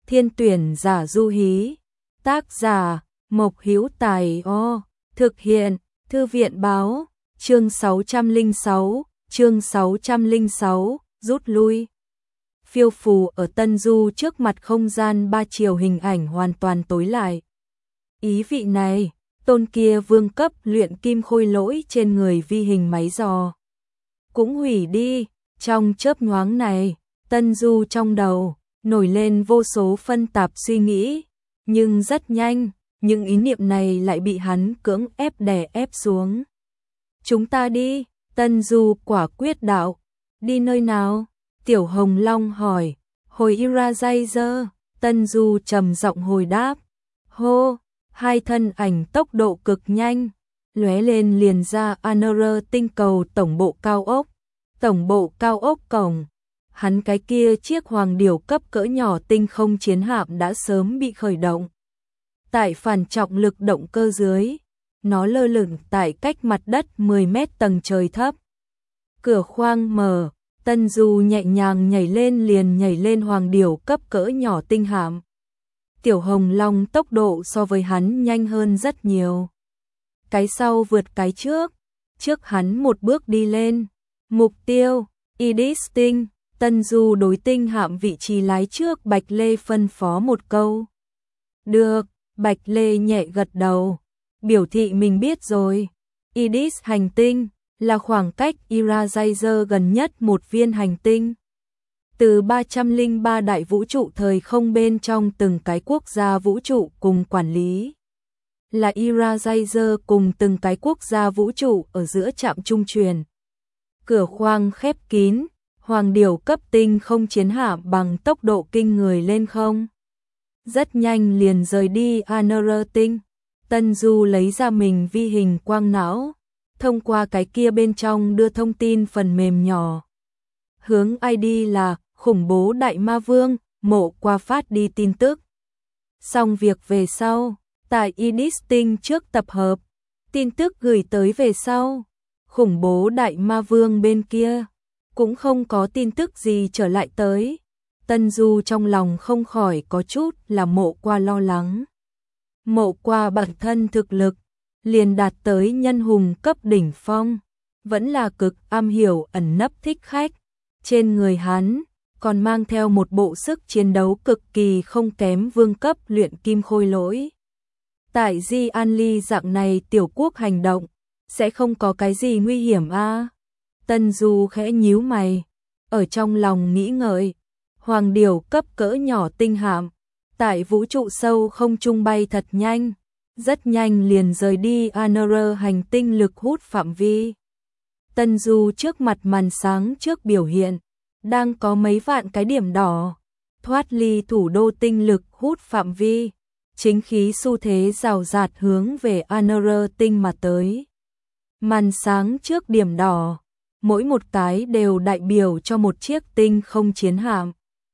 Thiên tuyển giả du hí. Tác giả Mộc Hữu Tài. Thực hiện Thư viện báo. Chương 606, rút lui. Phiêu phù ở Tân Du trước mặt không gian ba chiều hình ảnh hoàn toàn tối lại. Ý vị này, tôn kia vương cấp luyện kim khôi lỗi trên người vi hình máy dò cũng hủy đi. Trong chớp nhoáng này, Tân Du trong đầu nổi lên vô số phân tạp suy nghĩ, nhưng rất nhanh, những ý niệm này lại bị hắn cưỡng ép đè ép xuống. Chúng ta đi, Tân Du quả quyết đạo. Đi nơi nào? Tiểu Hồng Long hỏi. Hồi Eraser, Tân Du trầm giọng hồi đáp. Hô, hai thân ảnh tốc độ cực nhanh, lóe lên liền ra Another tinh cầu tổng bộ cao ốc. Tổng bộ cao ốc cổng, hắn cái kia chiếc hoàng điểu cấp cỡ nhỏ tinh không chiến hạm đã sớm bị khởi động. Tại phản trọng lực động cơ dưới, nó lơ lửng tại cách mặt đất 10 mét tầng trời thấp. Cửa khoang mở, Tân Du nhẹ nhàng nhảy lên hoàng điểu cấp cỡ nhỏ tinh hạm. Tiểu Hồng Long tốc độ so với hắn nhanh hơn rất nhiều. Cái sau vượt cái trước hắn một bước đi lên. Mục tiêu, Idis tinh. Tân Du đối tinh hạm vị trí lái trước Bạch Lê phân phó một câu. Được, Bạch Lê nhẹ gật đầu, biểu thị mình biết rồi. Idis hành tinh là khoảng cách Eraser gần nhất một viên hành tinh. Từ 303 đại vũ trụ thời không bên trong từng cái quốc gia vũ trụ cùng quản lý. Là Eraser cùng từng cái quốc gia vũ trụ ở giữa trạm trung truyền. Cửa khoang khép kín, hoàng điểu cấp tinh không chiến hạm bằng tốc độ kinh người lên không. Rất nhanh liền rời đi Another tinh. Tân Du lấy ra mình vi hình quang não, thông qua cái kia bên trong đưa thông tin phần mềm nhỏ. Hướng ID là khủng bố đại ma vương, Mộ Qua phát đi tin tức. Xong việc về sau, tại Idis tinh trước tập hợp, tin tức gửi tới về sau. Khủng bố đại ma vương bên kia cũng không có tin tức gì trở lại tới. Tân Du trong lòng không khỏi có chút là Mộ Qua lo lắng. Mộ Qua bản thân thực lực liền đạt tới nhân hùng cấp đỉnh phong, vẫn là cực am hiểu ẩn nấp thích khách. Trên người hắn còn mang theo một bộ sức chiến đấu cực kỳ không kém vương cấp luyện kim khôi lỗi. Tại Di An Ly dạng này tiểu quốc hành động, sẽ không có cái gì nguy hiểm a? Tân Du khẽ nhíu mày, ở trong lòng nghĩ ngợi. Hoàng điểu cấp cỡ nhỏ tinh hạm, tại vũ trụ sâu không trung bay thật nhanh, rất nhanh liền rời đi Another hành tinh lực hút phạm vi. Tân Du trước mặt màn sáng trước biểu hiện, đang có mấy vạn cái điểm đỏ, thoát ly thủ đô tinh lực hút phạm vi, chính khí xu thế rào rạt hướng về Another tinh mà tới. Màn sáng trước điểm đỏ, mỗi một cái đều đại biểu cho một chiếc tinh không chiến hạm.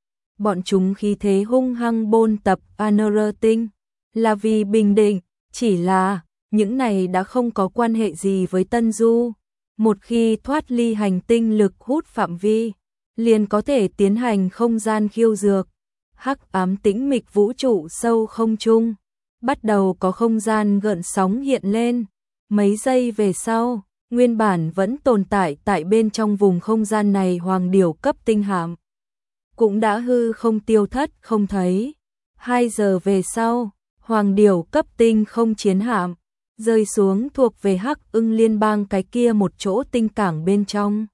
Bọn chúng khí thế hung hăng bôn tập Another tinh, là vì bình định, chỉ là những này đã không có quan hệ gì với Tân Du. Một khi thoát ly hành tinh lực hút phạm vi, liền có thể tiến hành không gian khiêu dược. Hắc ám tĩnh mịch vũ trụ sâu không trung, bắt đầu có không gian gợn sóng hiện lên. Mấy giây về sau, nguyên bản vẫn tồn tại tại bên trong vùng không gian này hoàng điểu cấp tinh hạm cũng đã hư không tiêu thất không thấy. 2 giờ về sau, hoàng điểu cấp tinh không chiến hạm rơi xuống thuộc về Hắc Ưng liên bang cái kia một chỗ tinh cảng bên trong.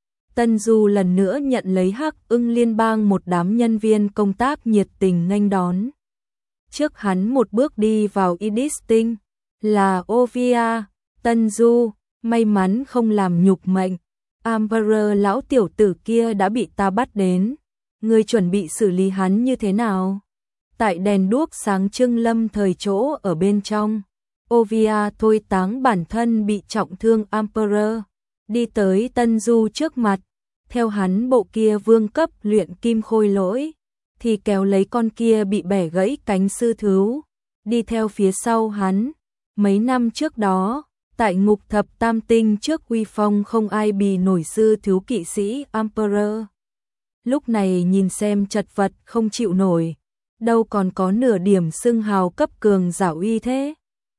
Tân Du lần nữa nhận lấy Hắc Ưng liên bang một đám nhân viên công tác nhiệt tình nghênh đón. Trước hắn một bước đi vào Idis tinh, là Ovia. Tân Du, may mắn không làm nhục mệnh. Emperor lão tiểu tử kia đã bị ta bắt đến. Ngươi chuẩn bị xử lý hắn như thế nào? Tại đèn đuốc sáng trưng lâm thời chỗ ở bên trong, Ovia thôi táng bản thân bị trọng thương Emperor, đi tới Tân Du trước mặt, theo hắn bộ kia vương cấp luyện kim khôi lỗi, thì kéo lấy con kia bị bẻ gãy cánh sư thứu, đi theo phía sau hắn. Mấy năm trước đó, tại ngục thập tam tinh trước uy phong không ai bì nổi sư thứu kỵ sĩ Emperor. Lúc này nhìn xem chật vật không chịu nổi, đâu còn có nửa điểm xưng hào cấp cường giả uy thế.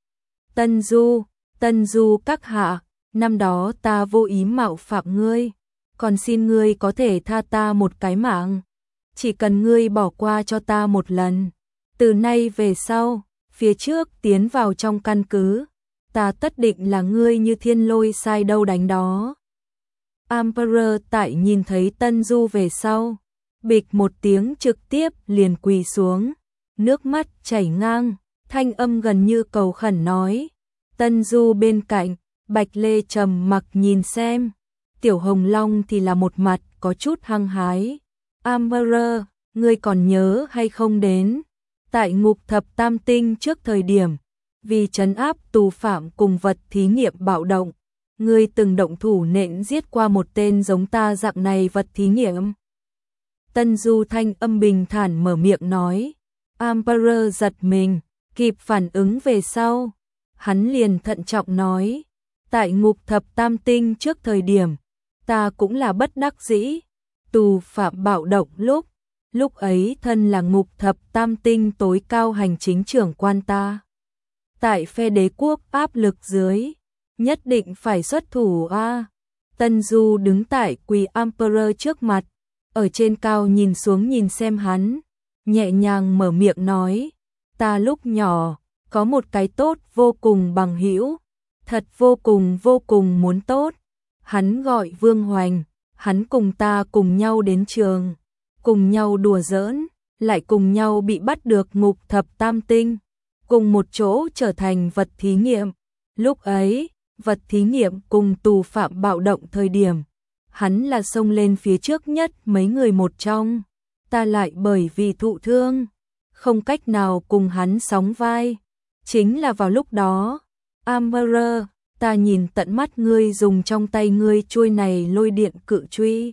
Tân Du các hạ, năm đó ta vô ý mạo phạm ngươi, còn xin ngươi có thể tha ta một cái mạng. Chỉ cần ngươi bỏ qua cho ta một lần, từ nay về sau, phía trước tiến vào trong căn cứ, ta tất định là ngươi như thiên lôi sai đâu đánh đó. Emperor tại nhìn thấy Tân Du về sau, bịch một tiếng trực tiếp liền quỳ xuống, nước mắt chảy ngang, thanh âm gần như cầu khẩn nói. Tân Du bên cạnh, Bạch Lê trầm mặc nhìn xem, Tiểu Hồng Long thì là một mặt có chút hăng hái. Emperor, ngươi còn nhớ hay không đến? Tại ngục thập tam tinh trước thời điểm, vì trấn áp tù phạm cùng vật thí nghiệm bạo động, ngươi từng động thủ nện giết qua một tên giống ta dạng này vật thí nghiệm. Tân Du thanh âm bình thản mở miệng nói. Emperor giật mình, kịp phản ứng về sau. Hắn liền thận trọng nói, tại ngục thập tam tinh trước thời điểm, ta cũng là bất đắc dĩ, tù phạm bạo động lúc ấy thân là ngục thập tam tinh tối cao hành chính trưởng quan ta. Tại phe đế quốc áp lực dưới, nhất định phải xuất thủ a. Tân Du đứng tại quỳ Emperor trước mặt, ở trên cao nhìn xuống nhìn xem hắn, nhẹ nhàng mở miệng nói, ta lúc nhỏ có một cái tốt vô cùng bằng hữu, thật vô cùng muốn tốt. Hắn gọi Vương Hoành, hắn cùng ta cùng nhau đến trường, cùng nhau đùa giỡn, lại cùng nhau bị bắt được ngục thập tam tinh, cùng một chỗ trở thành vật thí nghiệm. Lúc ấy, vật thí nghiệm cùng tù phạm bạo động thời điểm, hắn là xông lên phía trước nhất mấy người một trong, ta lại bởi vì thụ thương, không cách nào cùng hắn sóng vai. Chính là vào lúc đó, Emperor, ta nhìn tận mắt ngươi dùng trong tay ngươi chuôi này lôi điện cự truy,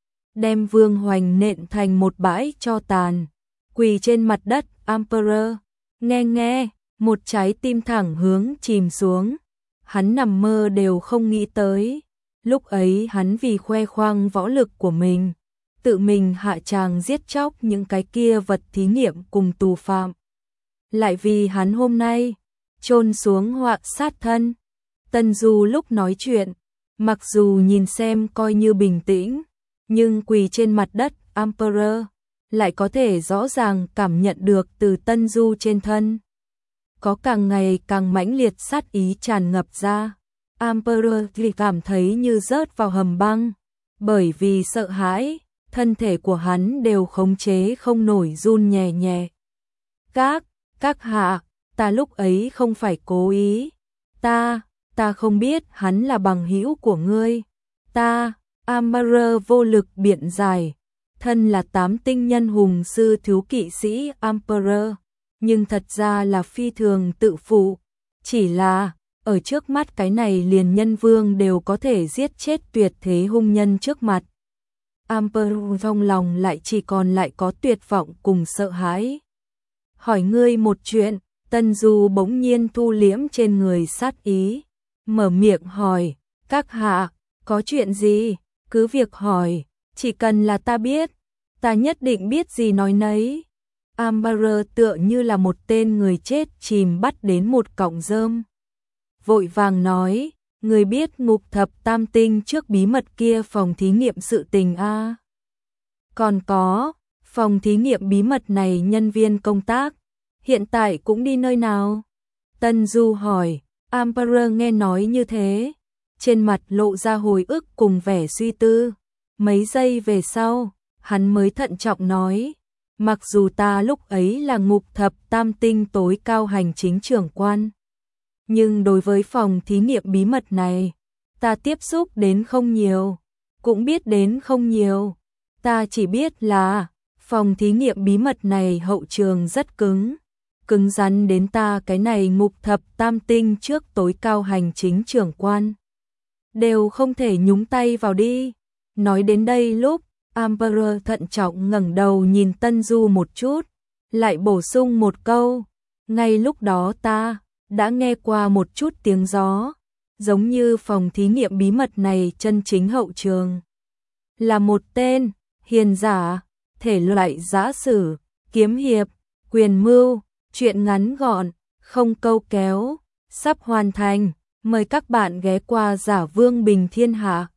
đem Vương Hoành nện thành một bãi tro tàn, quỳ trên mặt đất. Emperor, nghe, một trái tim thẳng hướng chìm xuống, hắn nằm mơ đều không nghĩ tới, lúc ấy hắn vì khoe khoang võ lực của mình, tự mình hạ tràng giết chóc những cái kia vật thí nghiệm cùng tù phạm. Lại vì hắn hôm nay chôn xuống họa sát thân. Tân Du lúc nói chuyện, mặc dù nhìn xem coi như bình tĩnh, nhưng quỳ trên mặt đất Emperor lại có thể rõ ràng cảm nhận được từ Tân Du trên thân có càng ngày càng mãnh liệt sát ý tràn ngập ra. Emperor thì cảm thấy như rớt vào hầm băng, bởi vì sợ hãi, thân thể của hắn đều khống chế không nổi run nhẹ nhẹ. Các hạ, ta lúc ấy không phải cố ý, ta không biết hắn là bằng hữu của ngươi. Emperor vô lực biện giải, thân là 8 tinh nhân hùng sư thiếu kỵ sĩ Emperor, nhưng thật ra là phi thường tự phụ, chỉ là ở trước mắt cái này liền nhân vương đều có thể giết chết tuyệt thế hung nhân trước mặt. Emperor trong lòng lại chỉ còn lại có tuyệt vọng cùng sợ hãi. Hỏi ngươi một chuyện. Tân Du bỗng nhiên thu liễm trên người sát ý, mở miệng hỏi, các hạ, có chuyện gì, cứ việc hỏi, chỉ cần là ta biết, ta nhất định biết gì nói nấy. Emperor tựa như là một tên người chết chìm bắt đến một cọng rơm, vội vàng nói, người biết ngục thập tam tinh trước bí mật kia phòng thí nghiệm sự tình a? Còn có, phòng thí nghiệm bí mật này nhân viên công tác hiện tại cũng đi nơi nào? Tân Du hỏi. Emperor nghe nói như thế, trên mặt lộ ra hồi ức cùng vẻ suy tư. Mấy giây về sau, hắn mới thận trọng nói, mặc dù ta lúc ấy là ngục thập tam tinh tối cao hành chính trưởng quan, nhưng đối với phòng thí nghiệm bí mật này, ta tiếp xúc đến không nhiều, cũng biết đến không nhiều. Ta chỉ biết là phòng thí nghiệm bí mật này hậu trường rất cứng rắn đến ta cái này ngục thập tam tinh trước tối cao hành chính trưởng quan đều không thể nhúng tay vào đi. Nói đến đây lúc, Emperor thận trọng ngẩng đầu nhìn Tân Du một chút, lại bổ sung một câu, ngay lúc đó ta đã nghe qua một chút tiếng gió, giống như phòng thí nghiệm bí mật này chân chính hậu trường là một tên hiền giả, thể loại giã sử, kiếm hiệp, Quyền mưu, chuyện ngắn gọn, không câu kéo, sắp hoàn thành. Mời các bạn ghé qua Giả Vương Bình Thiên Hạ.